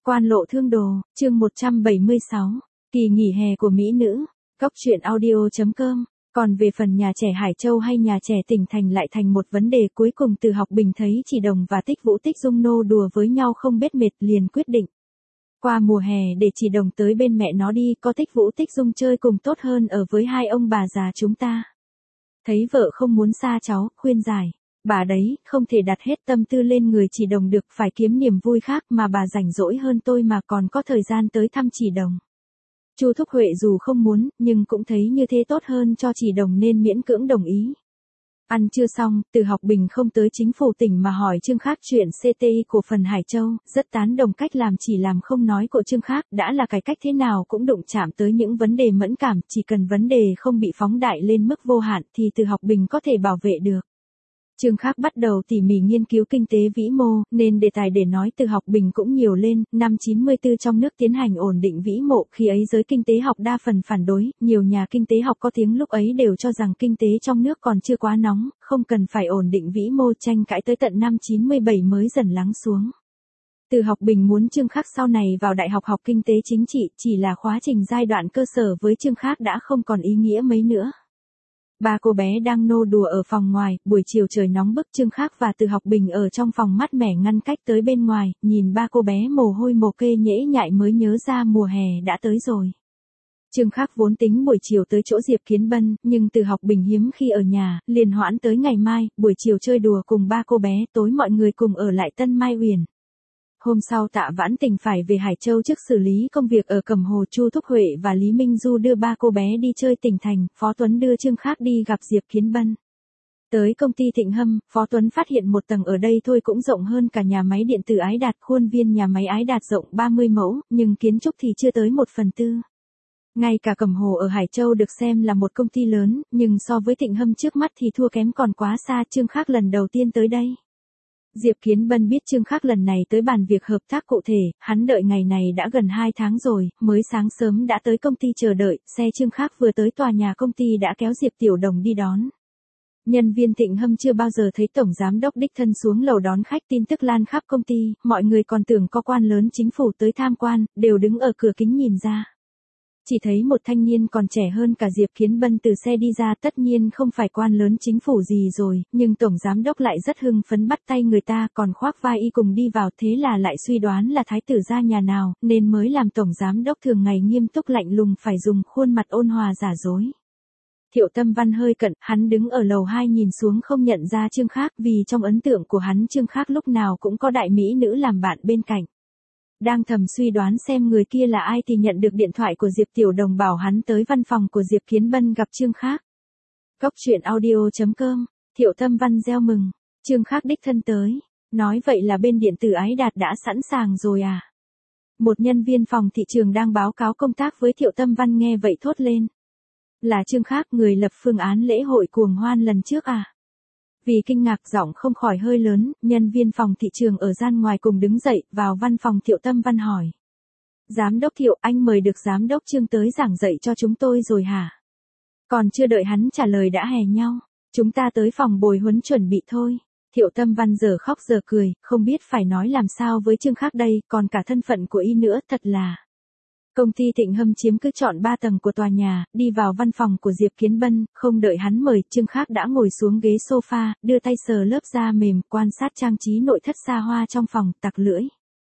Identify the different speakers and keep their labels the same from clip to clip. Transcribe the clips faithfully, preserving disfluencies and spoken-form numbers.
Speaker 1: Quan lộ thương đồ, chương một trăm bảy mươi sáu, kỳ nghỉ hè của mỹ nữ, góc truyện audio chấm com. Còn về phần nhà trẻ Hải Châu hay nhà trẻ tỉnh thành lại thành một vấn đề cuối cùng Từ Học Bình thấy Chỉ Đồng và Tích Vũ Tích Dung nô đùa với nhau không biết mệt liền quyết định. Qua mùa hè để Chỉ Đồng tới bên mẹ nó đi, có Tích Vũ Tích Dung chơi cùng tốt hơn ở với hai ông bà già chúng ta. Thấy vợ không muốn xa cháu, khuyên giải. Bà đấy, không thể đặt hết tâm tư lên người Chỉ Đồng được, phải kiếm niềm vui khác mà bà rảnh rỗi hơn tôi mà còn có thời gian tới thăm Chỉ Đồng. Chu Thúc Huệ dù không muốn, nhưng cũng thấy như thế tốt hơn cho Chỉ Đồng nên miễn cưỡng đồng ý. Ăn trưa xong, Từ Học Bình không tới chính phủ tỉnh mà hỏi Trương Khác chuyện xê tê i cổ phần Hải Châu, rất tán đồng cách làm chỉ làm không nói của Trương Khác, đã là cải cách thế nào cũng đụng chạm tới những vấn đề mẫn cảm, chỉ cần vấn đề không bị phóng đại lên mức vô hạn thì Từ Học Bình có thể bảo vệ được. Trương Khác bắt đầu tỉ mỉ nghiên cứu kinh tế vĩ mô, nên đề tài để nói Từ Học Bình cũng nhiều lên. Năm chín mươi tư trong nước tiến hành ổn định vĩ mô, khi ấy giới kinh tế học đa phần phản đối, nhiều nhà kinh tế học có tiếng lúc ấy đều cho rằng kinh tế trong nước còn chưa quá nóng, không cần phải ổn định vĩ mô, tranh cãi tới tận năm chín mươi bảy mới dần lắng xuống. Từ Học Bình muốn Trương Khác sau này vào đại học học kinh tế chính trị, chỉ là khóa trình giai đoạn cơ sở với Trương Khác đã không còn ý nghĩa mấy nữa. Ba cô bé đang nô đùa ở phòng ngoài, buổi chiều trời nóng bức, Trương Khác và Từ Học Bình ở trong phòng mát mẻ ngăn cách tới bên ngoài, nhìn ba cô bé mồ hôi mồ kê nhễ nhại mới nhớ ra mùa hè đã tới rồi. Trương Khác vốn tính buổi chiều tới chỗ Diệp Kiến Bân, nhưng Từ Học Bình hiếm khi ở nhà, liền hoãn tới ngày mai, buổi chiều chơi đùa cùng ba cô bé, tối mọi người cùng ở lại Tân Mai Uyển. Hôm sau Tạ Vãn Tình phải về Hải Châu trước xử lý công việc ở Cẩm Hồ, Chu Thúc Huệ và Lý Minh Du đưa ba cô bé đi chơi tỉnh thành, Phó Tuấn đưa Trương Khác đi gặp Diệp Kiến Bân. Tới công ty Thịnh Hâm, Phó Tuấn phát hiện một tầng ở đây thôi cũng rộng hơn cả nhà máy điện tử Ái Đạt, khuôn viên nhà máy Ái Đạt rộng ba mươi mẫu, nhưng kiến trúc thì chưa tới một phần tư. Ngay cả Cẩm Hồ ở Hải Châu được xem là một công ty lớn, nhưng so với Thịnh Hâm trước mắt thì thua kém còn quá xa. Trương Khác lần đầu tiên tới đây. Diệp Kiến Bân biết Trương Khác lần này tới bàn việc hợp tác cụ thể, hắn đợi ngày này đã gần hai tháng rồi, mới sáng sớm đã tới công ty chờ đợi, xe Trương Khác vừa tới tòa nhà công ty đã kéo Diệp Tiểu Đồng đi đón. Nhân viên Thịnh Hâm chưa bao giờ thấy tổng giám đốc đích thân xuống lầu đón khách, tin tức lan khắp công ty, mọi người còn tưởng có quan lớn chính phủ tới tham quan, đều đứng ở cửa kính nhìn ra. Chỉ thấy một thanh niên còn trẻ hơn cả Diệp Kiến Bân từ xe đi ra, tất nhiên không phải quan lớn chính phủ gì rồi, nhưng tổng giám đốc lại rất hưng phấn bắt tay người ta, còn khoác vai y cùng đi vào, thế là lại suy đoán là thái tử gia nhà nào, nên mới làm tổng giám đốc thường ngày nghiêm túc lạnh lùng phải dùng khuôn mặt ôn hòa giả dối. Thiệu Tâm Văn hơi cận, hắn đứng ở lầu hai nhìn xuống không nhận ra Trương Khác, vì trong ấn tượng của hắn Trương Khác lúc nào cũng có đại mỹ nữ làm bạn bên cạnh. Đang thầm suy đoán xem người kia là ai thì nhận được điện thoại của Diệp Tiểu Đồng bảo hắn tới văn phòng của Diệp Kiến Bân gặp Trương Khác. Góc truyện audio chấm com, Thiệu Tâm Văn reo mừng, Trương Khác đích thân tới, nói vậy là bên điện tử Ái Đạt đã sẵn sàng rồi à? Một nhân viên phòng thị trường đang báo cáo công tác với Thiệu Tâm Văn nghe vậy thốt lên. Là Trương Khác, người lập phương án lễ hội cuồng hoan lần trước à? Vì kinh ngạc giọng không khỏi hơi lớn, nhân viên phòng thị trường ở gian ngoài cùng đứng dậy, vào văn phòng Thiệu Tâm Văn hỏi. Giám đốc Thiệu, anh mời được giám đốc Trương tới giảng dạy cho chúng tôi rồi hả? Còn chưa đợi hắn trả lời đã hè nhau, chúng ta tới phòng bồi huấn chuẩn bị thôi. Thiệu Tâm Văn giờ khóc giờ cười, không biết phải nói làm sao với Trương Khác đây, còn cả thân phận của y nữa, thật là... Công ty Thịnh Hâm chiếm cứ trọn ba tầng của tòa nhà, đi vào văn phòng của Diệp Kiến Bân, không đợi hắn mời, Trương Khác đã ngồi xuống ghế sofa, đưa tay sờ lớp da mềm, quan sát trang trí nội thất xa hoa trong phòng, tặc lưỡi.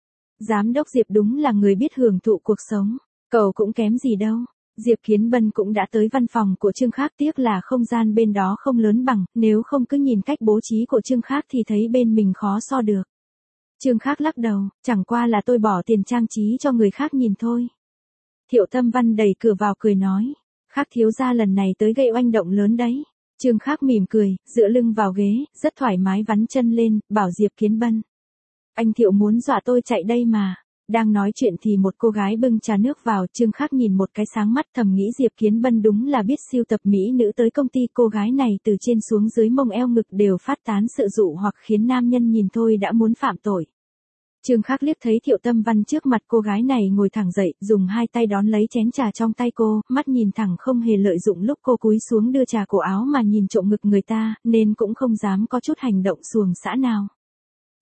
Speaker 1: Giám đốc Diệp đúng là người biết hưởng thụ cuộc sống, cậu cũng kém gì đâu. Diệp Kiến Bân cũng đã tới văn phòng của Trương Khác, tiếc là không gian bên đó không lớn bằng, nếu không cứ nhìn cách bố trí của Trương Khác thì thấy bên mình khó so được. Trương Khác lắc đầu, chẳng qua là tôi bỏ tiền trang trí cho người khác nhìn thôi. Thiệu Tâm Văn đẩy cửa vào cười nói, Khác thiếu gia lần này tới gây oanh động lớn đấy. Trương Khác mỉm cười, dựa lưng vào ghế, rất thoải mái vắn chân lên, bảo Diệp Kiến Bân. Anh Thiệu muốn dọa tôi chạy đây mà. Đang nói chuyện thì một cô gái bưng trà nước vào, Trương Khác nhìn một cái sáng mắt, thầm nghĩ Diệp Kiến Bân đúng là biết siêu tập mỹ nữ tới công ty. Cô gái này từ trên xuống dưới mông eo ngực đều phát tán sự dụ hoặc khiến nam nhân nhìn thôi đã muốn phạm tội. Trương Khác liếc thấy Thiệu Tâm Văn trước mặt cô gái này ngồi thẳng dậy, dùng hai tay đón lấy chén trà trong tay cô, mắt nhìn thẳng không hề lợi dụng lúc cô cúi xuống đưa trà cổ áo mà nhìn trộm ngực người ta, nên cũng không dám có chút hành động xuồng xã nào.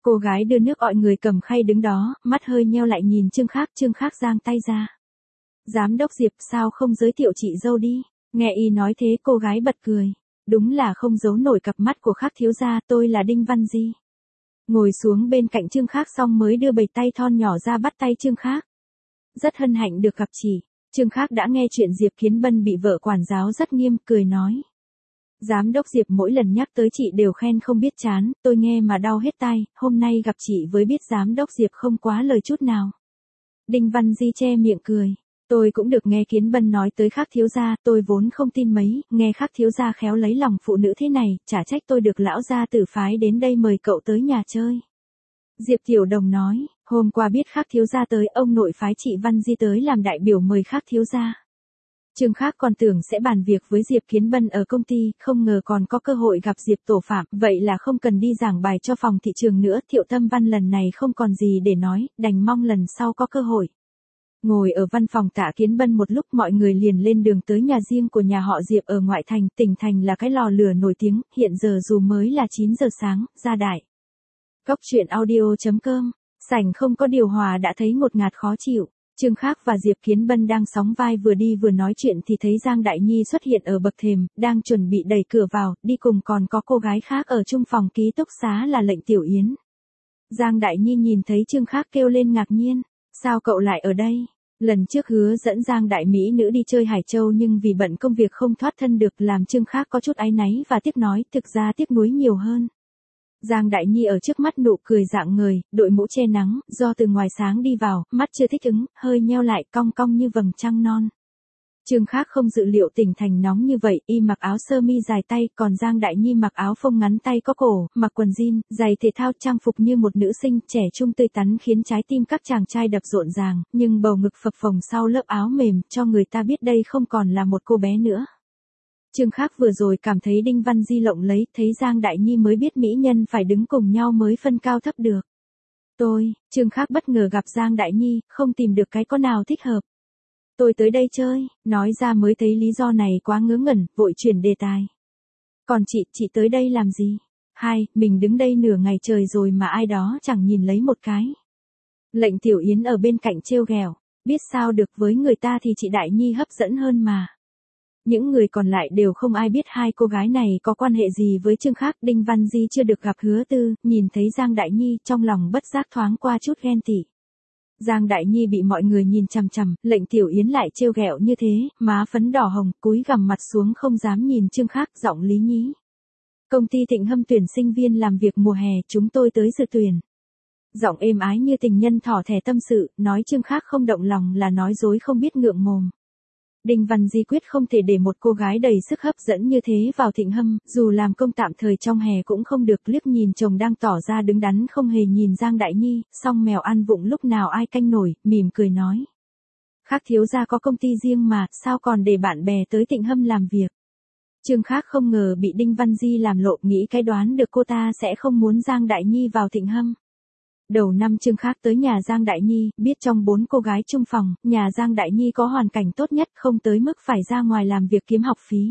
Speaker 1: Cô gái đưa nước ọi người cầm khay đứng đó, mắt hơi nheo lại nhìn Trương Khác, Trương Khác giang tay ra. Giám đốc Diệp sao không giới thiệu chị dâu đi, nghe y nói thế cô gái bật cười. Đúng là không giấu nổi cặp mắt của Khác thiếu gia, tôi là Đinh Văn Di. Ngồi xuống bên cạnh Trương Khác xong mới đưa bầy tay thon nhỏ ra bắt tay Trương Khác. Rất hân hạnh được gặp chị. Trương Khác đã nghe chuyện Diệp Kiến Bân bị vợ quản giáo rất nghiêm, cười nói. Giám đốc Diệp mỗi lần nhắc tới chị đều khen không biết chán, tôi nghe mà đau hết tai, hôm nay gặp chị với biết giám đốc Diệp không quá lời chút nào. Đinh Văn Di che miệng cười. Tôi cũng được nghe Kiến Bân nói tới Khác thiếu gia, tôi vốn không tin mấy, nghe Khác thiếu gia khéo lấy lòng phụ nữ thế này, chả trách tôi được lão gia tử phái đến đây mời cậu tới nhà chơi. Diệp Tiểu Đồng nói, hôm qua biết Khác thiếu gia tới, ông nội phái chị Văn Di tới làm đại biểu mời Khác thiếu gia. Trương Khác còn tưởng sẽ bàn việc với Diệp Kiến Bân ở công ty, không ngờ còn có cơ hội gặp Diệp tổ phạm, vậy là không cần đi giảng bài cho phòng thị trường nữa, Thiệu Tâm Văn lần này không còn gì để nói, đành mong lần sau có cơ hội. Ngồi ở văn phòng Tạ Kiến Bân một lúc mọi người liền lên đường tới nhà riêng của nhà họ Diệp ở ngoại thành, tỉnh thành là cái lò lửa nổi tiếng, hiện giờ dù mới là chín giờ sáng, ra đại. Cốc truyện audio chấm com, sảnh không có điều hòa đã thấy ngột ngạt khó chịu. Trương Khác và Diệp Kiến Bân đang sóng vai vừa đi vừa nói chuyện thì thấy Giang Đại Nhi xuất hiện ở bậc thềm, đang chuẩn bị đẩy cửa vào, đi cùng còn có cô gái khác ở chung phòng ký túc xá là Lệnh Tiểu Yến. Giang Đại Nhi nhìn thấy Trương Khác kêu lên ngạc nhiên, sao cậu lại ở đây? Lần trước hứa dẫn Giang Đại Mỹ nữ đi chơi Hải Châu nhưng vì bận công việc không thoát thân được làm Trương Khác có chút áy náy và tiếc nói, thực ra tiếc nuối nhiều hơn. Giang Đại Nhi ở trước mắt nụ cười rạng ngời, đội mũ che nắng, do từ ngoài sáng đi vào, mắt chưa thích ứng, hơi nheo lại cong cong như vầng trăng non. Trương Khác không dự liệu tỉnh thành nóng như vậy, y mặc áo sơ mi dài tay, còn Giang Đại Nhi mặc áo phông ngắn tay có cổ, mặc quần jean, giày thể thao trang phục như một nữ sinh trẻ trung tươi tắn khiến trái tim các chàng trai đập rộn ràng, nhưng bầu ngực phập phồng sau lớp áo mềm, cho người ta biết đây không còn là một cô bé nữa. Trương Khác vừa rồi cảm thấy Đinh Văn Di lộng lấy, thấy Giang Đại Nhi mới biết mỹ nhân phải đứng cùng nhau mới phân cao thấp được. Tôi, Trương Khác bất ngờ gặp Giang Đại Nhi, không tìm được cái có nào thích hợp. Tôi tới đây chơi, nói ra mới thấy lý do này quá ngớ ngẩn, vội chuyển đề tài. Còn chị, chị tới đây làm gì? Hai, mình đứng đây nửa ngày trời rồi mà ai đó chẳng nhìn lấy một cái. Lệnh Tiểu Yến ở bên cạnh trêu ghẹo, biết sao được với người ta thì chị Đại Nhi hấp dẫn hơn mà. Những người còn lại đều không ai biết hai cô gái này có quan hệ gì với Trương Khác. Đinh Văn Di chưa được gặp Hứa Tư, nhìn thấy Giang Đại Nhi trong lòng bất giác thoáng qua chút ghen tị. Giang Đại Nhi bị mọi người nhìn chằm chằm, Lệnh Tiểu Yến lại trêu ghẹo như thế, má phấn đỏ hồng, cúi gằm mặt xuống không dám nhìn Trương Khác, giọng lý nhí. Công ty Thịnh Hâm tuyển sinh viên làm việc mùa hè, chúng tôi tới dự tuyển. Giọng êm ái như tình nhân thỏ thẻ tâm sự, nói Trương Khác không động lòng là nói dối không biết ngượng mồm. Đinh Văn Di quyết không thể để một cô gái đầy sức hấp dẫn như thế vào Thịnh Hâm, dù làm công tạm thời trong hè cũng không được. Liếc nhìn chồng đang tỏ ra đứng đắn không hề nhìn Giang Đại Nhi, song mèo ăn vụng lúc nào ai canh nổi, mỉm cười nói. Khác thiếu gia có công ty riêng mà, sao còn để bạn bè tới Thịnh Hâm làm việc. Trương Khác không ngờ bị Đinh Văn Di làm lộ, nghĩ cái đoán được cô ta sẽ không muốn Giang Đại Nhi vào Thịnh Hâm. Đầu năm Trương Khác tới nhà Giang Đại Nhi, biết trong bốn cô gái chung phòng, nhà Giang Đại Nhi có hoàn cảnh tốt nhất, không tới mức phải ra ngoài làm việc kiếm học phí.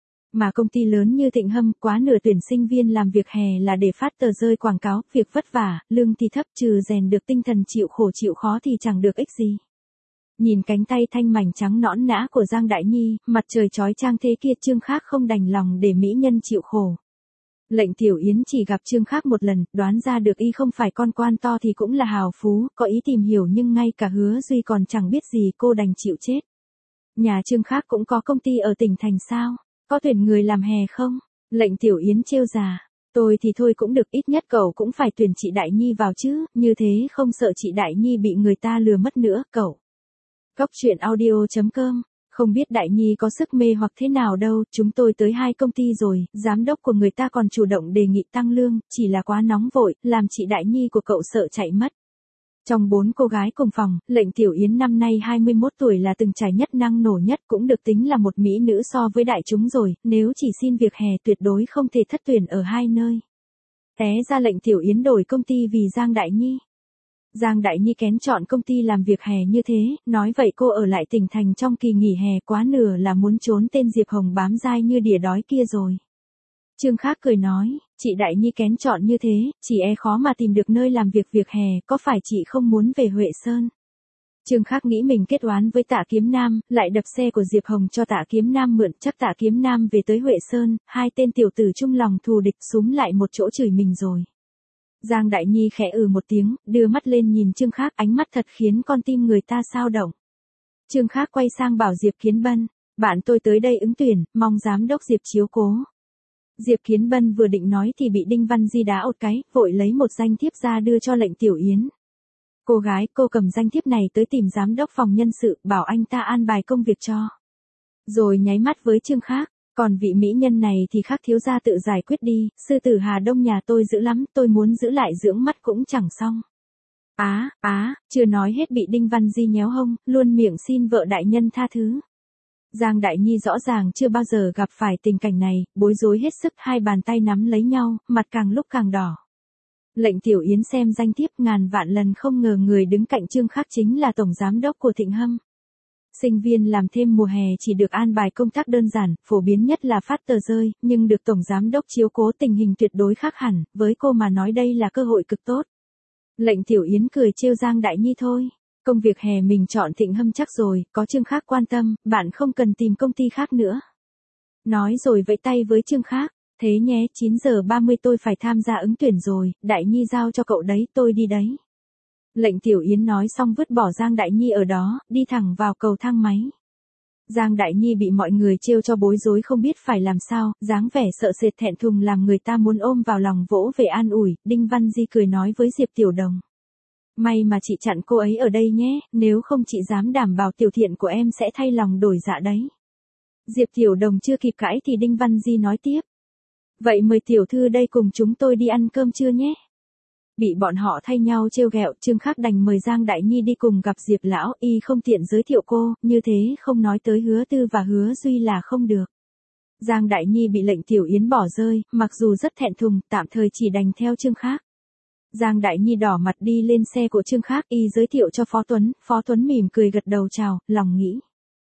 Speaker 1: Mà công ty lớn như Thịnh Hâm, quá nửa tuyển sinh viên làm việc hè là để phát tờ rơi quảng cáo, việc vất vả, lương thì thấp, trừ rèn được tinh thần chịu khổ chịu khó thì chẳng được ích gì. Nhìn cánh tay thanh mảnh trắng nõn nã của Giang Đại Nhi, mặt trời chói chang thế kia, Trương Khác không đành lòng để mỹ nhân chịu khổ. Lệnh Tiểu Yến chỉ gặp Trương Khác một lần, đoán ra được y không phải con quan to thì cũng là hào phú, có ý tìm hiểu nhưng ngay cả Hứa Duy còn chẳng biết gì, cô đành chịu chết. Nhà Trương Khác cũng có công ty ở tỉnh thành sao? Có tuyển người làm hè không? Lệnh Tiểu Yến trêu già. Tôi thì thôi cũng được, ít nhất cậu cũng phải tuyển chị Đại Nhi vào chứ, như thế không sợ chị Đại Nhi bị người ta lừa mất nữa, cậu. Cốc truyện audio chấm com. Không biết Đại Nhi có sức mê hoặc thế nào đâu, chúng tôi tới hai công ty rồi, giám đốc của người ta còn chủ động đề nghị tăng lương, chỉ là quá nóng vội, làm chị Đại Nhi của cậu sợ chạy mất. Trong bốn cô gái cùng phòng, Lệnh Tiểu Yến năm nay hai mươi mốt tuổi là từng trải nhất, năng nổ nhất, cũng được tính là một mỹ nữ so với đại chúng rồi, nếu chỉ xin việc hè tuyệt đối không thể thất tuyển ở hai nơi. Té ra Lệnh Tiểu Yến đổi công ty vì Giang Đại Nhi. Giang Đại Nhi kén chọn công ty làm việc hè như thế, nói vậy cô ở lại tỉnh thành trong kỳ nghỉ hè, quá nửa là muốn trốn tên Diệp Hồng bám dai như đỉa đói kia rồi. Trương Khác cười nói, chị Đại Nhi kén chọn như thế, chỉ e khó mà tìm được nơi làm việc việc hè, có phải chị không muốn về Huệ Sơn? Trương Khác nghĩ mình kết oán với Tạ Kiếm Nam, lại đập xe của Diệp Hồng cho Tạ Kiếm Nam mượn, chắc Tạ Kiếm Nam về tới Huệ Sơn, hai tên tiểu tử chung lòng thù địch súm lại một chỗ chửi mình rồi. Giang Đại Nhi khẽ ừ một tiếng, đưa mắt lên nhìn Trương Khác, ánh mắt thật khiến con tim người ta xao động. Trương Khác quay sang bảo Diệp Kiến Bân, bạn tôi tới đây ứng tuyển, mong giám đốc Diệp chiếu cố. Diệp Kiến Bân vừa định nói thì bị Đinh Văn Di đá một cái, vội lấy một danh thiếp ra đưa cho Lệnh Tiểu Yến. Cô gái, cô cầm danh thiếp này tới tìm giám đốc phòng nhân sự, bảo anh ta an bài công việc cho. Rồi nháy mắt với Trương Khác, còn vị mỹ nhân này thì Khác thiếu gia tự giải quyết đi, sư tử Hà Đông nhà tôi dữ lắm, tôi muốn giữ lại dưỡng mắt cũng chẳng xong. Á, á, chưa nói hết bị Đinh Văn Di nhéo hông, luôn miệng xin vợ đại nhân tha thứ. Giang Đại Nhi rõ ràng chưa bao giờ gặp phải tình cảnh này, bối rối hết sức, hai bàn tay nắm lấy nhau, mặt càng lúc càng đỏ. Lệnh Tiểu Yến xem danh thiếp, ngàn vạn lần không ngờ người đứng cạnh Trương Khác chính là tổng giám đốc của Thịnh Hâm. Sinh viên làm thêm mùa hè chỉ được an bài công tác đơn giản, phổ biến nhất là phát tờ rơi, nhưng được tổng giám đốc chiếu cố tình hình tuyệt đối khác hẳn, với cô mà nói đây là cơ hội cực tốt. Lệnh Tiểu Yến cười trêu Giang Đại Nhi thôi. Công việc hè mình chọn Thịnh Hâm chắc rồi, có Trương Khác quan tâm, bạn không cần tìm công ty khác nữa. Nói rồi vẫy tay với Trương Khác, thế nhé, chín giờ ba mươi tôi phải tham gia ứng tuyển rồi, Đại Nhi giao cho cậu đấy, tôi đi đấy. Lệnh Tiểu Yến nói xong vứt bỏ Giang Đại Nhi ở đó, đi thẳng vào cầu thang máy. Giang Đại Nhi bị mọi người trêu cho bối rối không biết phải làm sao, dáng vẻ sợ sệt thẹn thùng làm người ta muốn ôm vào lòng vỗ về an ủi. Đinh Văn Di cười nói với Diệp Tiểu Đồng. May mà chị chặn cô ấy ở đây nhé, nếu không chị dám đảm bảo tiểu thiện của em sẽ thay lòng đổi dạ đấy. Diệp Tiểu Đồng chưa kịp cãi thì Đinh Văn Di nói tiếp. Vậy mời tiểu thư đây cùng chúng tôi đi ăn cơm trưa nhé. Bị bọn họ thay nhau trêu ghẹo, Trương Khác đành mời Giang Đại Nhi đi cùng gặp Diệp lão, y không tiện giới thiệu cô, như thế không nói tới Hứa Tư và Hứa Duy là không được. Giang Đại Nhi bị Lệnh Tiểu Yến bỏ rơi, mặc dù rất thẹn thùng, tạm thời chỉ đành theo Trương Khác. Giang Đại Nhi đỏ mặt đi lên xe của Trương Khác, y giới thiệu cho Phó Tuấn, Phó Tuấn mỉm cười gật đầu chào, lòng nghĩ.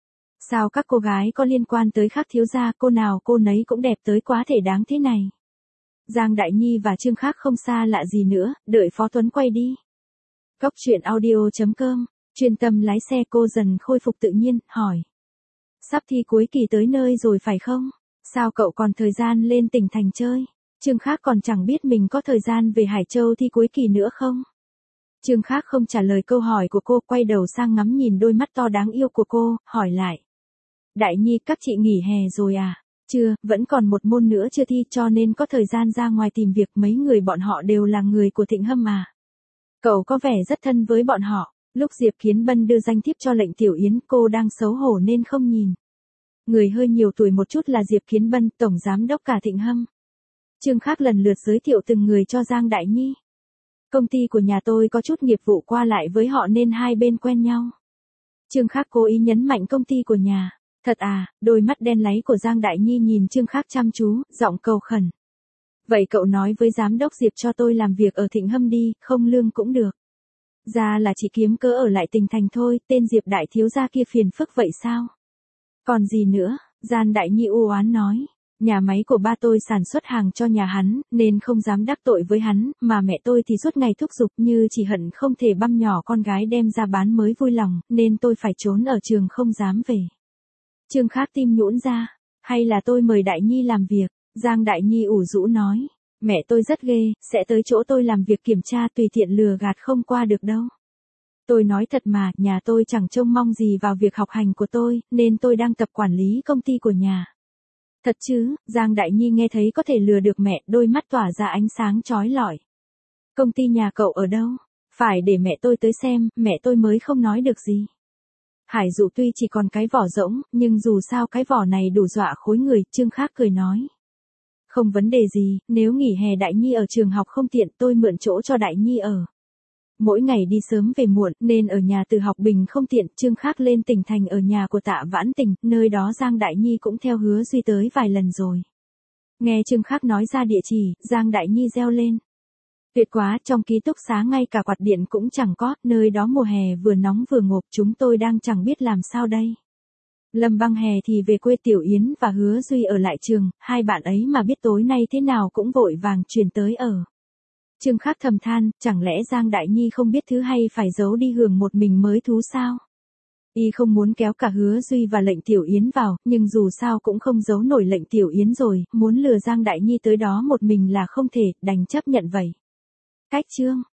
Speaker 1: Sao các cô gái có liên quan tới Khác thiếu gia, cô nào cô nấy cũng đẹp tới quá thể đáng thế này. Giang Đại Nhi và Trương Khác không xa lạ gì nữa, đợi Phó Tuấn quay đi. Cốc truyện audio chấm com, chuyên tâm lái xe cô dần khôi phục tự nhiên, hỏi. Sắp thi cuối kỳ tới nơi rồi phải không? Sao cậu còn thời gian lên tỉnh thành chơi? Trương Khác còn chẳng biết mình có thời gian về Hải Châu thi cuối kỳ nữa không? Trương Khác không trả lời câu hỏi của cô, quay đầu sang ngắm nhìn đôi mắt to đáng yêu của cô, hỏi lại. Đại Nhi, các chị nghỉ hè rồi à? Chưa, vẫn còn một môn nữa chưa thi cho nên có thời gian ra ngoài tìm việc, mấy người bọn họ đều là người của Thịnh Hâm mà. Cậu có vẻ rất thân với bọn họ. Lúc Diệp Kiến Bân đưa danh thiếp cho Lệnh Tiểu Yến, cô đang xấu hổ nên không nhìn. Người hơi nhiều tuổi một chút là Diệp Kiến Bân, tổng giám đốc cả Thịnh Hâm. Trương Khác lần lượt giới thiệu từng người cho Giang Đại Nhi. Công ty của nhà tôi có chút nghiệp vụ qua lại với họ nên hai bên quen nhau. Trương Khác cố ý nhấn mạnh công ty của nhà. Thật à, đôi mắt đen láy của Giang Đại Nhi nhìn Trương Khác chăm chú, giọng cầu khẩn. Vậy cậu nói với giám đốc Diệp cho tôi làm việc ở Thịnh Hâm đi, không lương cũng được. Ra là chỉ kiếm cớ ở lại tỉnh thành thôi, tên Diệp đại thiếu gia kia phiền phức vậy sao? Còn gì nữa, Giang Đại Nhi u oán nói. Nhà máy của ba tôi sản xuất hàng cho nhà hắn, nên không dám đắc tội với hắn, mà mẹ tôi thì suốt ngày thúc giục như chỉ hận không thể băm nhỏ con gái đem ra bán mới vui lòng, nên tôi phải trốn ở trường không dám về. Trương Khác tim nhũn ra, hay là tôi mời Đại Nhi làm việc, Giang Đại Nhi ủ rũ nói, mẹ tôi rất ghê, sẽ tới chỗ tôi làm việc kiểm tra tùy tiện lừa gạt không qua được đâu. Tôi nói thật mà, nhà tôi chẳng trông mong gì vào việc học hành của tôi, nên tôi đang tập quản lý công ty của nhà. Thật chứ, Giang Đại Nhi nghe thấy có thể lừa được mẹ, đôi mắt tỏa ra ánh sáng chói lọi. Công ty nhà cậu ở đâu? Phải để mẹ tôi tới xem, mẹ tôi mới không nói được gì. Hải Dụ tuy chỉ còn cái vỏ rỗng, nhưng dù sao cái vỏ này đủ dọa khối người, Trương Khác cười nói. Không vấn đề gì, nếu nghỉ hè Đại Nhi ở trường học không tiện tôi mượn chỗ cho Đại Nhi ở. Mỗi ngày đi sớm về muộn, nên ở nhà Từ Học Bình không tiện, Trương Khác lên tỉnh thành ở nhà của Tạ Vãn Tình, nơi đó Giang Đại Nhi cũng theo Hứa Duy tới vài lần rồi. Nghe Trương Khác nói ra địa chỉ, Giang Đại Nhi reo lên. Tuyệt quá, trong ký túc xá ngay cả quạt điện cũng chẳng có, nơi đó mùa hè vừa nóng vừa ngộp, chúng tôi đang chẳng biết làm sao đây. Lâm Băng hè thì về quê, Tiểu Yến và Hứa Duy ở lại trường, hai bạn ấy mà biết tối nay thế nào cũng vội vàng chuyển tới ở. Trương Khắc thầm than, chẳng lẽ Giang Đại Nhi không biết thứ hay phải giấu đi hưởng một mình mới thú sao? Y không muốn kéo cả Hứa Duy và Lệnh Tiểu Yến vào, nhưng dù sao cũng không giấu nổi Lệnh Tiểu Yến rồi, muốn lừa Giang Đại Nhi tới đó một mình là không thể, đành chấp nhận vậy. Cách chương